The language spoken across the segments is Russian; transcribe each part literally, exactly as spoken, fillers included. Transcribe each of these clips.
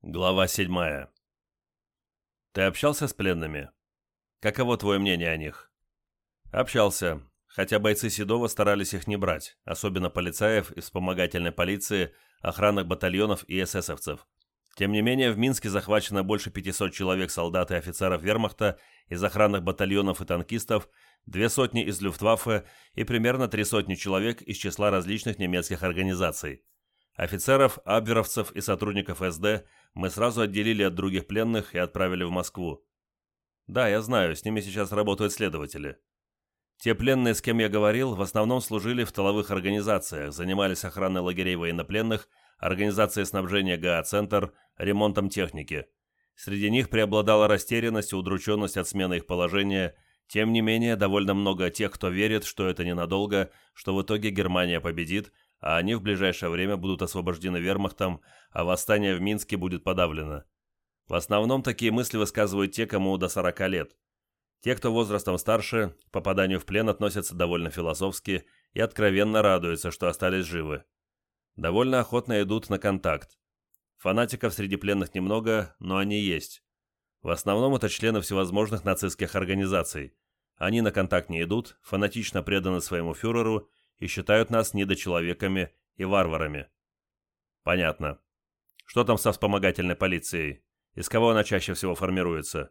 Глава седьмая. Ты общался с пленными? Каково твое мнение о них? Общался, хотя бойцы Седова старались их не брать, особенно полицаев из вспомогательной полиции, охранных батальонов и эсэсовцев. Тем не менее, в Минске захвачено больше пятисот человек солдат и офицеров вермахта из охранных батальонов и танкистов, две сотни из Люфтваффе и примерно три сотни человек из числа различных немецких организаций. Офицеров, абверовцев и сотрудников эс дэ мы сразу отделили от других пленных и отправили в Москву. Да, я знаю, с ними сейчас работают следователи. Те пленные, с кем я говорил, в основном служили в тыловых организациях, занимались охраной лагерей военнопленных, организацией снабжения ГА-центр, ремонтом техники. Среди них преобладала растерянность и удрученность от смены их положения. Тем не менее, довольно много тех, кто верит, что это ненадолго, что в итоге Германия победит, а они в ближайшее время будут освобождены вермахтом, а восстание в Минске будет подавлено. В основном такие мысли высказывают те, кому до сорока лет. Те, кто возрастом старше, к попаданию в плен относятся довольно философски и откровенно радуются, что остались живы. Довольно охотно идут на контакт. Фанатиков среди пленных немного, но они есть. В основном это члены всевозможных нацистских организаций. Они на контакт не идут, фанатично преданы своему фюреру и считают нас недочеловеками и варварами. Понятно. Что там со вспомогательной полицией? Из кого она чаще всего формируется?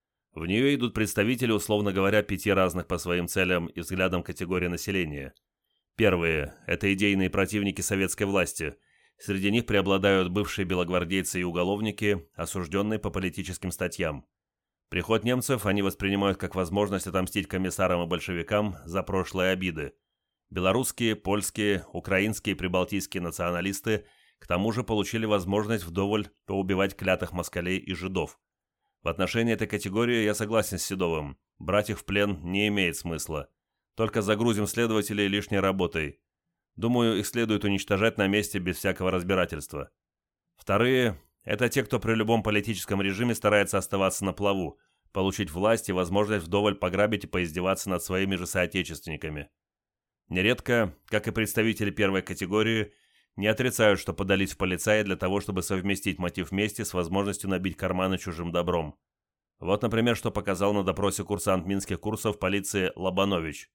В нее идут представители, условно говоря, пяти разных по своим целям и взглядам категорий населения. Первые – это идейные противники советской власти. Среди них преобладают бывшие белогвардейцы и уголовники, осужденные по политическим статьям. Приход немцев они воспринимают как возможность отомстить комиссарам и большевикам за прошлые обиды. Белорусские, польские, украинские и прибалтийские националисты к тому же получили возможность вдоволь поубивать клятых москалей и жидов. В отношении этой категории я согласен с Седовым. Брать их в плен не имеет смысла. Только загрузим следователей лишней работой. Думаю, их следует уничтожать на месте без всякого разбирательства. Вторые – это те, кто при любом политическом режиме старается оставаться на плаву, получить власть и возможность вдоволь пограбить и поиздеваться над своими же соотечественниками. Нередко, как и представители первой категории, не отрицают, что подались в полицаи для того, чтобы совместить мотив мести с возможностью набить карманы чужим добром. Вот, например, что показал на допросе курсант минских курсов полиции Лобанович.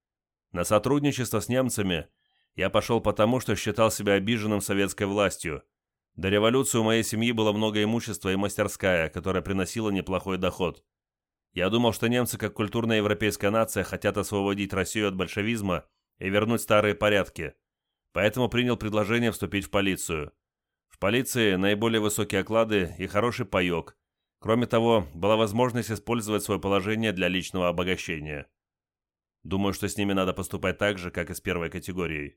На сотрудничество с немцами я пошел потому, что считал себя обиженным советской властью. До революции у моей семьи было много имущества и мастерская, которая приносила неплохой доход. Я думал, что немцы, как культурная европейская нация, хотят освободить Россию от большевизма и вернуть старые порядки. Поэтому принял предложение вступить в полицию. В полиции наиболее высокие оклады и хороший паёк. Кроме того, была возможность использовать свое положение для личного обогащения. Думаю, что с ними надо поступать так же, как и с первой категорией.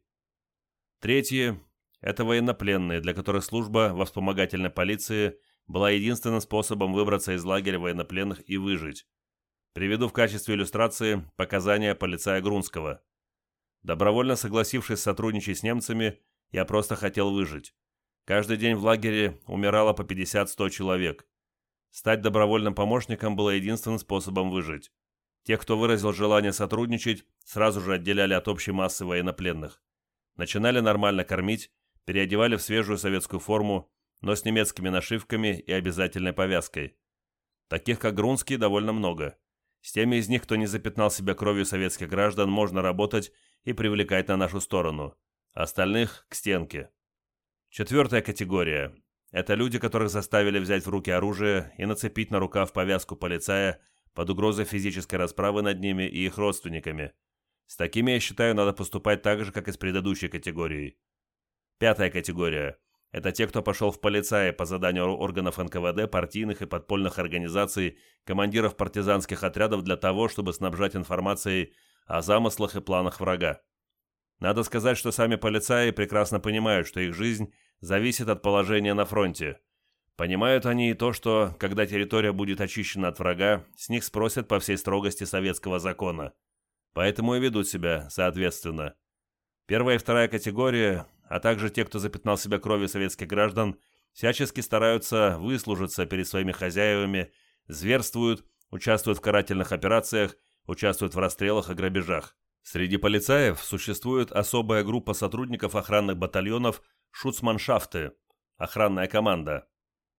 Третьи – это военнопленные, для которых служба во вспомогательной полиции была единственным способом выбраться из лагеря военнопленных и выжить. Приведу в качестве иллюстрации показания полицая Грунского. Добровольно согласившись сотрудничать с немцами, я просто хотел выжить. Каждый день в лагере умирало по пятьдесят-сто человек. Стать добровольным помощником было единственным способом выжить. Тех, кто выразил желание сотрудничать, сразу же отделяли от общей массы военнопленных. Начинали нормально кормить, переодевали в свежую советскую форму, но с немецкими нашивками и обязательной повязкой. Таких, как Грунский, довольно много. С теми из них, кто не запятнал себя кровью советских граждан, можно работать и привлекать на нашу сторону. Остальных – к стенке. Четвертая категория – это люди, которых заставили взять в руки оружие и нацепить на рукав повязку полицая под угрозой физической расправы над ними и их родственниками. С такими, я считаю, надо поступать так же, как и с предыдущей категорией. Пятая категория – это те, кто пошел в полицаи по заданию органов эн ка вэ дэ, партийных и подпольных организаций, командиров партизанских отрядов для того, чтобы снабжать информацией о замыслах и планах врага. Надо сказать, что сами полицаи прекрасно понимают, что их жизнь зависит от положения на фронте. Понимают они и то, что, когда территория будет очищена от врага, с них спросят по всей строгости советского закона. Поэтому и ведут себя соответственно. Первая и вторая категория, а также те, кто запятнал себя кровью советских граждан, всячески стараются выслужиться перед своими хозяевами, зверствуют, участвуют в карательных операциях, участвуют в расстрелах и грабежах. Среди полицаев существует особая группа сотрудников охранных батальонов «Шуцманшафты» – охранная команда.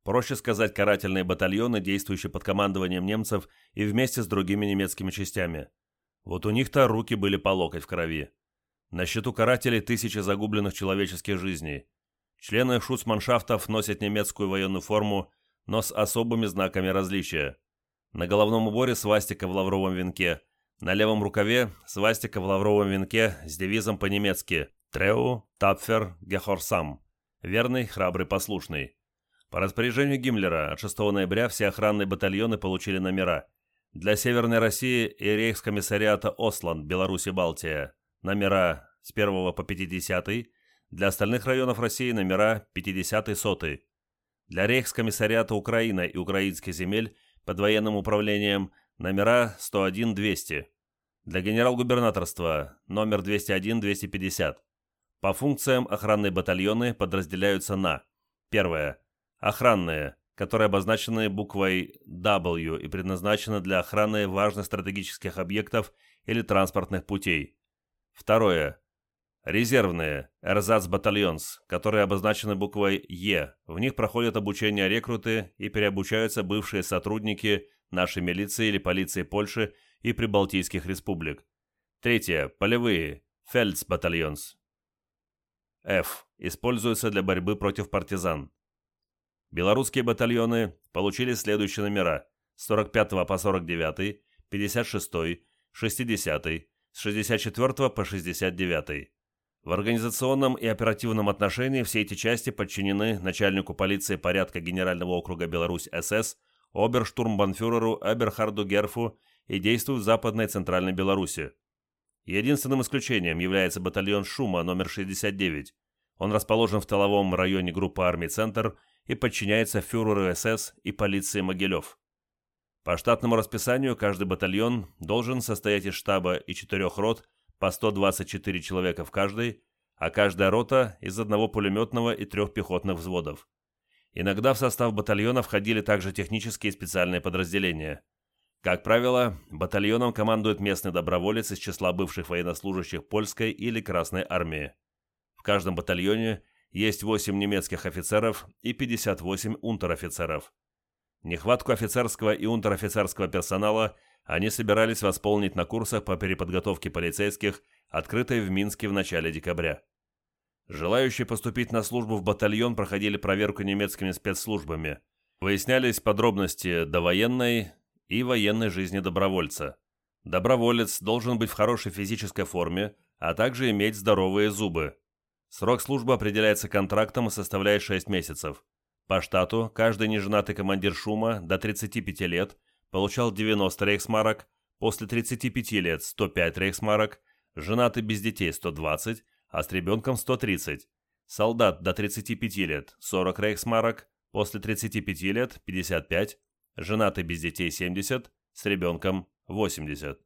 Проще сказать, карательные батальоны, действующие под командованием немцев и вместе с другими немецкими частями. Вот у них-то руки были по локоть в крови. На счету карателей тысячи загубленных человеческих жизней. Члены шуцманшафтов носят немецкую военную форму, но с особыми знаками различия. На головном уборе свастика в лавровом венке, на левом рукаве свастика в лавровом венке с девизом по-немецки «Трeu, Tapfer, Gehorsam» – «Верный, храбрый, послушный». По распоряжению Гиммлера от шестого ноября все охранные батальоны получили номера. Для Северной России и рейхскомиссариата Осланд, Беларусь и Балтия номера с первого по пятидесятый, для остальных районов России номера пятидесятый-сотый. Для рейхскомиссариата Украина и украинских земель под военным управлением номера сто один двести. Для генерал-губернаторства номер двести один двести пятьдесят. По функциям охранные батальоны подразделяются на: первое. Охранные, которые обозначены буквой W и предназначены для охраны важных стратегических объектов или транспортных путей. Второе. Резервные, Эрзац-батальонс, которые обозначены буквой Е. В них проходят обучение рекруты и переобучаются бывшие сотрудники нашей милиции или полиции Польши и прибалтийских республик. Третье. Полевые, Фельдсбатальонс. F. Используются для борьбы против партизан. Белорусские батальоны получили следующие номера: с сорок пятого по сорок девятый, пятьдесят шестой, шестидесятый, с шестьдесят четвёртого по шестьдесят девятый. В организационном и оперативном отношении все эти части подчинены начальнику полиции порядка Генерального округа Беларусь СС, оберштурмбанфюреру Эберхарду Герфу и действуют в Западной и Центральной Беларуси. Единственным исключением является батальон Шума номер шестьдесят девять. Он расположен в тыловом районе группы армий «Центр» и подчиняется фюреру СС и полиции Могилев. По штатному расписанию каждый батальон должен состоять из штаба и четырех рот по сто двадцать четыре человека в каждой, а каждая рота из одного пулеметного и трех пехотных взводов. Иногда в состав батальона входили также технические и специальные подразделения. Как правило, батальоном командует местный доброволец из числа бывших военнослужащих польской или Красной армии. В каждом батальоне есть восемь немецких офицеров и пятьдесят восемь унтер-офицеров. Нехватку офицерского и унтер-офицерского персонала они собирались восполнить на курсах по переподготовке полицейских, открытой в Минске в начале декабря. Желающие поступить на службу в батальон проходили проверку немецкими спецслужбами. Выяснялись подробности довоенной и военной жизни добровольца. Доброволец должен быть в хорошей физической форме, а также иметь здоровые зубы. Срок службы определяется контрактом и составляет шесть месяцев. По штату каждый неженатый командир Шума до тридцати пяти лет получал девяносто рейхсмарок, после тридцати пяти лет сто пять рейхсмарок, женатый без детей сто двадцать, а с ребенком сто тридцать. Солдат до тридцати пяти лет сорок рейхсмарок, после тридцати пяти лет пятьдесят пять, женатый без детей семьдесят, с ребенком восемьдесят.